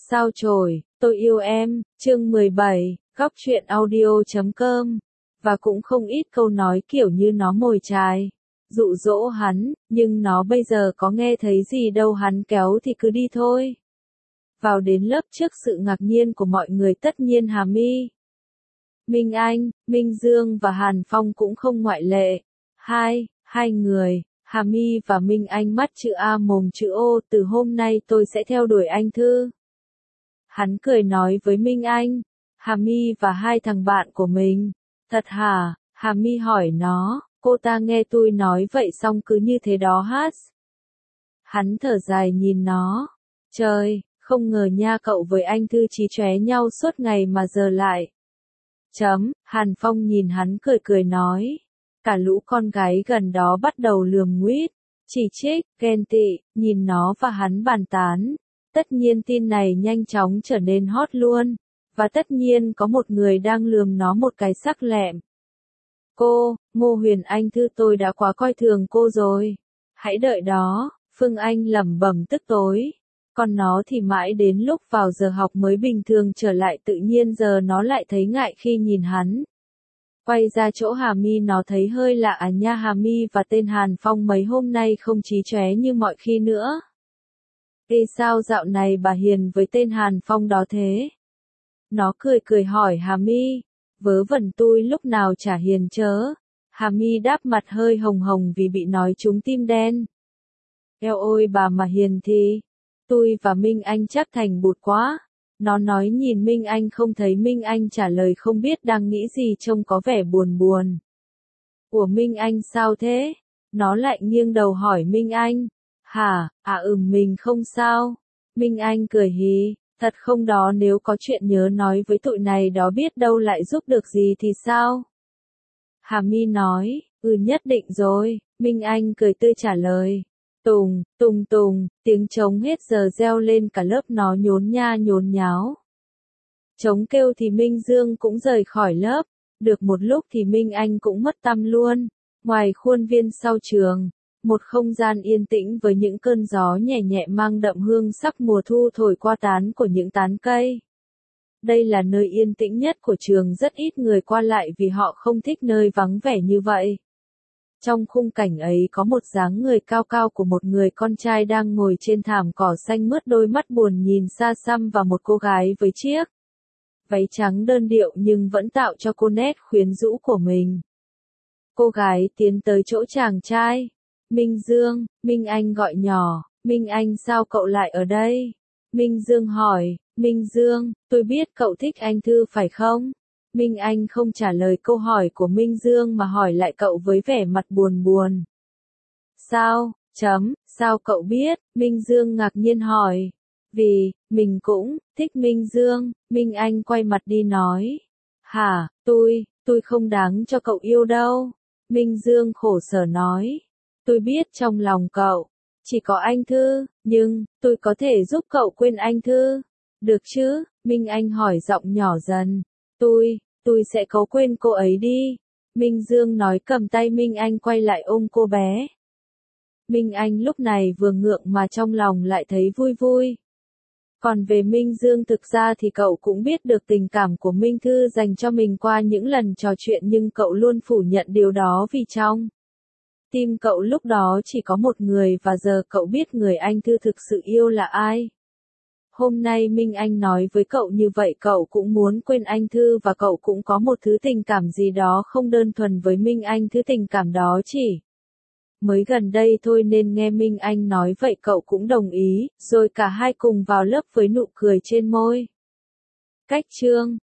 Sao chổi, tôi yêu em, chương 17, góc truyện audio.com. Và cũng không ít câu nói kiểu như nó mồi chài, dụ dỗ hắn, nhưng nó bây giờ có nghe thấy gì đâu, hắn kéo thì cứ đi thôi. Vào đến lớp trước sự ngạc nhiên của mọi người, tất nhiên Hà My, Minh Anh, Minh Dương và Hàn Phong cũng không ngoại lệ. Hai người, Hà My và Minh Anh mắt chữ A mồm chữ O, từ hôm nay tôi sẽ theo đuổi anh Thư. Hắn cười nói với Minh Anh, Hà My và hai thằng bạn của mình. Thật hả? Hà My hỏi nó, cô ta nghe tôi nói vậy xong cứ như thế đó hát. Hắn thở dài nhìn nó, trời, không ngờ nha cậu với anh Thư chí chóe nhau suốt ngày mà giờ lại. Hàn Phong nhìn hắn cười cười nói, cả lũ con gái gần đó bắt đầu lườm nguýt, chỉ trích, ghen tị, nhìn nó và hắn bàn tán. Tất nhiên tin này nhanh chóng trở nên hot luôn, và tất nhiên có một người đang lườm nó một cái sắc lẹm. Cô, Ngô Huyền Anh Thư, tôi đã quá coi thường cô rồi. Hãy đợi đó, Phương Anh lẩm bẩm tức tối. Còn nó thì mãi đến lúc vào giờ học mới bình thường trở lại, tự nhiên giờ nó lại thấy ngại khi nhìn hắn. Quay ra chỗ Hà My, nó thấy hơi lạ à nha, Hà My và tên Hàn Phong mấy hôm nay không chí chóe như mọi khi nữa. Ê, sao dạo này bà hiền với tên Hàn Phong đó thế? Nó cười cười hỏi Hà My, vớ vẩn tôi lúc nào chả hiền chớ. Hà My đáp, mặt hơi hồng hồng vì bị nói trúng tim đen. Eo ôi, bà mà hiền thì tôi và Minh Anh chắc thành bụt quá. Nó nói nhìn Minh Anh, không thấy Minh Anh trả lời, không biết đang nghĩ gì, trông có vẻ buồn buồn. Ủa Minh Anh sao thế? Nó lại nghiêng đầu hỏi Minh Anh. Hả, mình không sao. Minh Anh cười hí, thật không đó, nếu có chuyện nhớ nói với tụi này đó, biết đâu lại giúp được gì thì sao? Hà My nói, nhất định rồi. Minh Anh cười tươi trả lời. Tùng, tùng tùng, tiếng trống hết giờ reo lên, cả lớp nó nhốn nha nhốn nháo. Trống kêu thì Minh Dương cũng rời khỏi lớp, được một lúc thì Minh Anh cũng mất tăm luôn. Ngoài khuôn viên sau trường, một không gian yên tĩnh với những cơn gió nhẹ nhẹ mang đậm hương sắc mùa thu thổi qua tán của những tán cây. Đây là nơi yên tĩnh nhất của trường, rất ít người qua lại vì họ không thích nơi vắng vẻ như vậy. Trong khung cảnh ấy có một dáng người cao cao của một người con trai đang ngồi trên thảm cỏ xanh mướt, đôi mắt buồn nhìn xa xăm, và một cô gái với chiếc váy trắng đơn điệu nhưng vẫn tạo cho cô nét quyến rũ của mình. Cô gái tiến tới chỗ chàng trai. Minh Dương, Minh Anh gọi nhỏ, Minh Anh sao cậu lại ở đây? Minh Dương hỏi, Minh Dương, tôi biết cậu thích anh Thư phải không? Minh Anh không trả lời câu hỏi của Minh Dương mà hỏi lại cậu với vẻ mặt buồn buồn. Sao, sao cậu biết? Minh Dương ngạc nhiên hỏi. Vì, mình cũng thích Minh Dương. Minh Anh quay mặt đi nói. Hả, tôi không đáng cho cậu yêu đâu. Minh Dương khổ sở nói. Tôi biết trong lòng cậu chỉ có anh Thư, nhưng tôi có thể giúp cậu quên anh Thư. Được chứ? Minh Anh hỏi giọng nhỏ dần. Tôi sẽ cố quên cô ấy đi. Minh Dương nói, cầm tay Minh Anh quay lại ôm cô bé. Minh Anh lúc này vừa ngượng mà trong lòng lại thấy vui vui. Còn về Minh Dương, thực ra thì cậu cũng biết được tình cảm của Minh Thư dành cho mình qua những lần trò chuyện, nhưng cậu luôn phủ nhận điều đó vì trong tim cậu lúc đó chỉ có một người, và giờ cậu biết người anh Thư thực sự yêu là ai. Hôm nay Minh Anh nói với cậu như vậy, cậu cũng muốn quên anh Thư, và cậu cũng có một thứ tình cảm gì đó không đơn thuần với Minh Anh. Thứ tình cảm đó chỉ mới gần đây thôi, nên nghe Minh Anh nói vậy cậu cũng đồng ý, rồi cả hai cùng vào lớp với nụ cười trên môi. Cách chương